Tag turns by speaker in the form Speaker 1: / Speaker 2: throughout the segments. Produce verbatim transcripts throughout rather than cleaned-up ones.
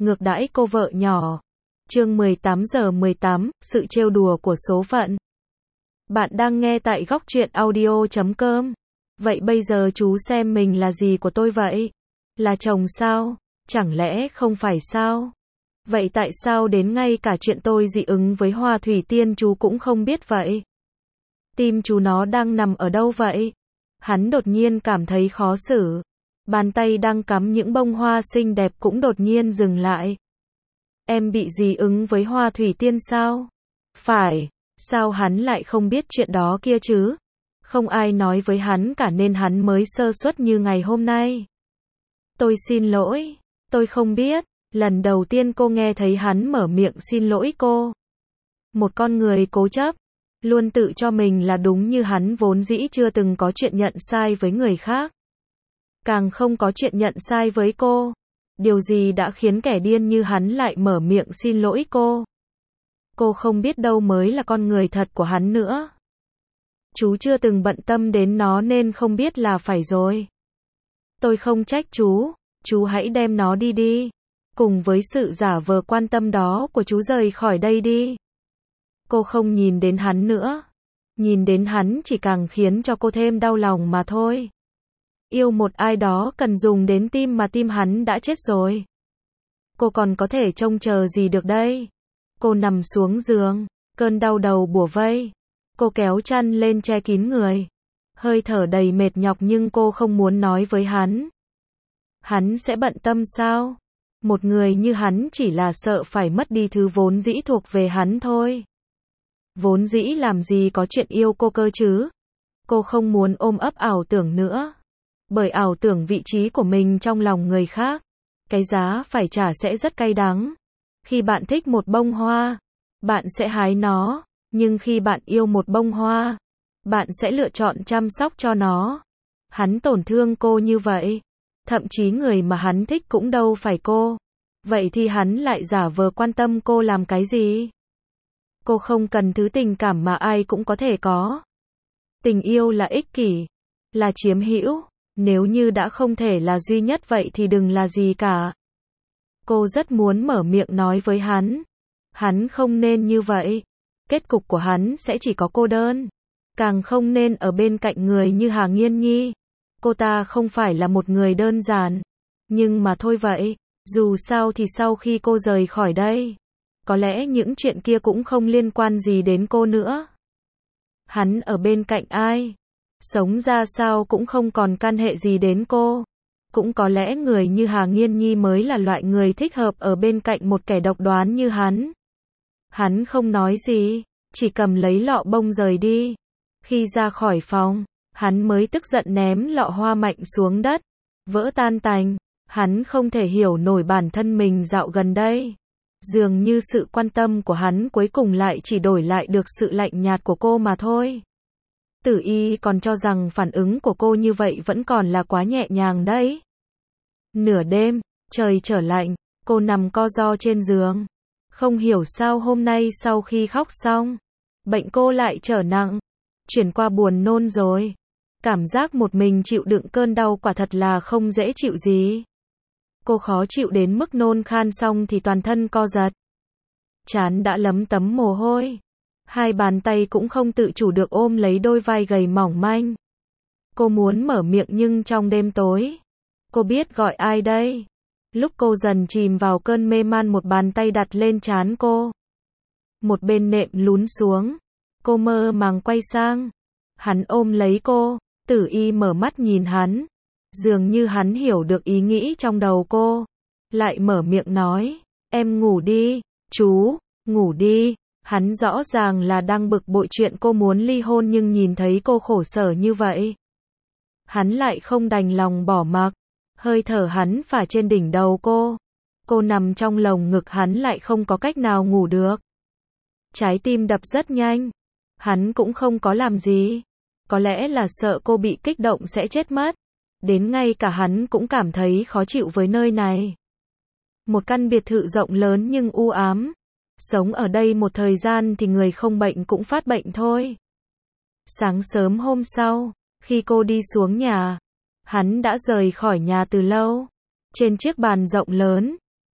Speaker 1: ngược đãi cô vợ nhỏ. Chương mười tám giờ mười tám, sự trêu đùa của số phận. Bạn đang nghe tại góc truyện audio chấm com. Vậy bây giờ chú xem mình là gì của tôi vậy? Là chồng sao? Chẳng lẽ không phải sao? Vậy tại sao đến ngay cả chuyện tôi dị ứng với hoa thủy tiên chú cũng không biết vậy? Tim chú nó đang nằm ở đâu vậy? Hắn đột nhiên cảm thấy khó xử. Bàn tay đang cắm những bông hoa xinh đẹp cũng đột nhiên dừng lại. Em bị dị ứng với hoa thủy tiên sao? Phải, sao hắn lại không biết chuyện đó kia chứ? Không ai nói với hắn cả nên hắn mới sơ suất như ngày hôm nay. Tôi xin lỗi, tôi không biết. Lần đầu tiên cô nghe thấy hắn mở miệng xin lỗi cô. Một con người cố chấp, luôn tự cho mình là đúng như hắn vốn dĩ chưa từng có chuyện nhận sai với người khác. Càng không có chuyện nhận sai với cô. Điều gì đã khiến kẻ điên như hắn lại mở miệng xin lỗi cô? Cô không biết đâu mới là con người thật của hắn nữa. Chú chưa từng bận tâm đến nó nên không biết là phải rồi. Tôi không trách chú, chú hãy đem nó đi đi. Cùng với sự giả vờ quan tâm đó của chú rời khỏi đây đi. Cô không nhìn đến hắn nữa. Nhìn đến hắn chỉ càng khiến cho cô thêm đau lòng mà thôi. Yêu một ai đó cần dùng đến tim mà tim hắn đã chết rồi. Cô còn có thể trông chờ gì được đây? Cô nằm xuống giường, cơn đau đầu bủa vây. Cô kéo chăn lên che kín người. Hơi thở đầy mệt nhọc nhưng cô không muốn nói với hắn. Hắn sẽ bận tâm sao? Một người như hắn chỉ là sợ phải mất đi thứ vốn dĩ thuộc về hắn thôi. Vốn dĩ làm gì có chuyện yêu cô cơ chứ? Cô không muốn ôm ấp ảo tưởng nữa. Bởi ảo tưởng vị trí của mình trong lòng người khác. Cái giá phải trả sẽ rất cay đắng. Khi bạn thích một bông hoa, bạn sẽ hái nó. Nhưng khi bạn yêu một bông hoa, bạn sẽ lựa chọn chăm sóc cho nó. Hắn tổn thương cô như vậy. Thậm chí người mà hắn thích cũng đâu phải cô. Vậy thì hắn lại giả vờ quan tâm cô làm cái gì? Cô không cần thứ tình cảm mà ai cũng có thể có. Tình yêu là ích kỷ, là chiếm hữu. Nếu như đã không thể là duy nhất vậy thì đừng là gì cả. Cô rất muốn mở miệng nói với hắn. Hắn không nên như vậy. Kết cục của hắn sẽ chỉ có cô đơn. Càng không nên ở bên cạnh người như Hà Nghiên Nhi. Cô ta không phải là một người đơn giản. Nhưng mà thôi vậy. Dù sao thì sau khi cô rời khỏi đây, có lẽ những chuyện kia cũng không liên quan gì đến cô nữa. Hắn ở bên cạnh ai, sống ra sao cũng không còn can hệ gì đến cô. Cũng có lẽ người như Hà Nghiên Nhi mới là loại người thích hợp ở bên cạnh một kẻ độc đoán như hắn. Hắn không nói gì, chỉ cầm lấy lọ bông rời đi. Khi ra khỏi phòng, hắn mới tức giận ném lọ hoa mạnh xuống đất, vỡ tan tành. Hắn không thể hiểu nổi bản thân mình dạo gần đây. Dường như sự quan tâm của hắn cuối cùng lại chỉ đổi lại được sự lạnh nhạt của cô mà thôi. Tử Y còn cho rằng phản ứng của cô như vậy vẫn còn là quá nhẹ nhàng đấy. Nửa đêm, trời trở lạnh, cô nằm co ro trên giường. Không hiểu sao hôm nay sau khi khóc xong, bệnh cô lại trở nặng, chuyển qua buồn nôn rồi. Cảm giác một mình chịu đựng cơn đau quả thật là không dễ chịu gì. Cô khó chịu đến mức nôn khan xong thì toàn thân co giật. Trán đã lấm tấm mồ hôi. Hai bàn tay cũng không tự chủ được ôm lấy đôi vai gầy mỏng manh. Cô muốn mở miệng nhưng trong đêm tối, cô biết gọi ai đây. Lúc cô dần chìm vào cơn mê man một bàn tay đặt lên trán cô. Một bên nệm lún xuống. Cô mơ màng quay sang. Hắn ôm lấy cô. Tử Y mở mắt nhìn hắn. Dường như hắn hiểu được ý nghĩ trong đầu cô. Lại mở miệng nói. Em ngủ đi, chú, ngủ đi. Hắn rõ ràng là đang bực bội chuyện cô muốn ly hôn nhưng nhìn thấy cô khổ sở như vậy. Hắn lại không đành lòng bỏ mặc. Hơi thở hắn phả trên đỉnh đầu cô. Cô nằm trong lồng ngực hắn lại không có cách nào ngủ được. Trái tim đập rất nhanh. Hắn cũng không có làm gì. Có lẽ là sợ cô bị kích động sẽ chết mất. Đến ngay cả hắn cũng cảm thấy khó chịu với nơi này. Một căn biệt thự rộng lớn nhưng u ám. Sống ở đây một thời gian thì người không bệnh cũng phát bệnh thôi. Sáng sớm hôm sau, khi cô đi xuống nhà, hắn đã rời khỏi nhà từ lâu. Trên chiếc bàn rộng lớn,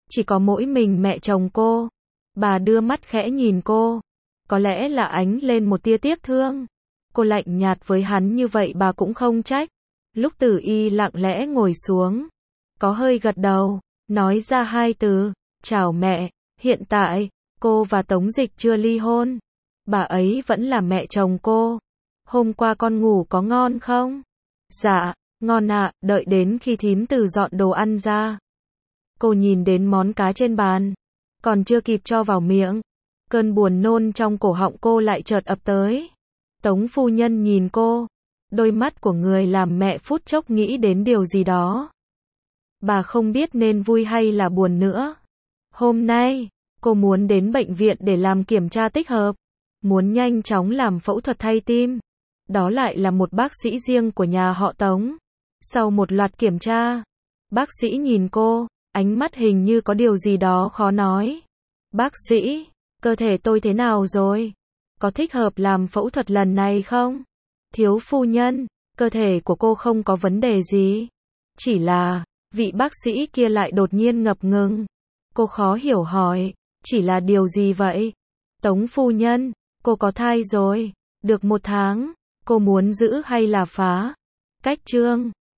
Speaker 1: Chỉ có mỗi mình mẹ chồng cô. Bà đưa mắt khẽ nhìn cô. Có lẽ là ánh lên một tia tiếc thương. Cô lạnh nhạt với hắn như vậy bà cũng không trách. Lúc Tử Y lặng lẽ ngồi xuống, có hơi gật đầu, nói ra hai từ, chào mẹ, hiện tại, cô và Tống Dịch chưa ly hôn. Bà ấy vẫn là mẹ chồng cô. Hôm qua con ngủ có ngon không? Dạ, ngon ạ, đợi đến khi thím Từ dọn đồ ăn ra. Cô nhìn đến món cá trên bàn, còn chưa kịp cho vào miệng, cơn buồn nôn trong cổ họng cô lại chợt ập tới. Tống phu nhân nhìn cô, đôi mắt của người làm mẹ phút chốc nghĩ đến điều gì đó. Bà không biết nên vui hay là buồn nữa. Hôm nay, cô muốn đến bệnh viện để làm kiểm tra tích hợp, muốn nhanh chóng làm phẫu thuật thay tim. Đó lại là một bác sĩ riêng của nhà họ Tống. Sau một loạt kiểm tra, bác sĩ nhìn cô, ánh mắt hình như có điều gì đó khó nói. Bác sĩ, cơ thể tôi thế nào rồi? Có thích hợp làm phẫu thuật lần này không? Thiếu phu nhân, cơ thể của cô không có vấn đề gì. Chỉ là, vị bác sĩ kia lại đột nhiên ngập ngừng. Cô khó hiểu hỏi, chỉ là điều gì vậy? Tống phu nhân, cô có thai rồi, được một tháng, cô muốn giữ hay là phá? Cách chương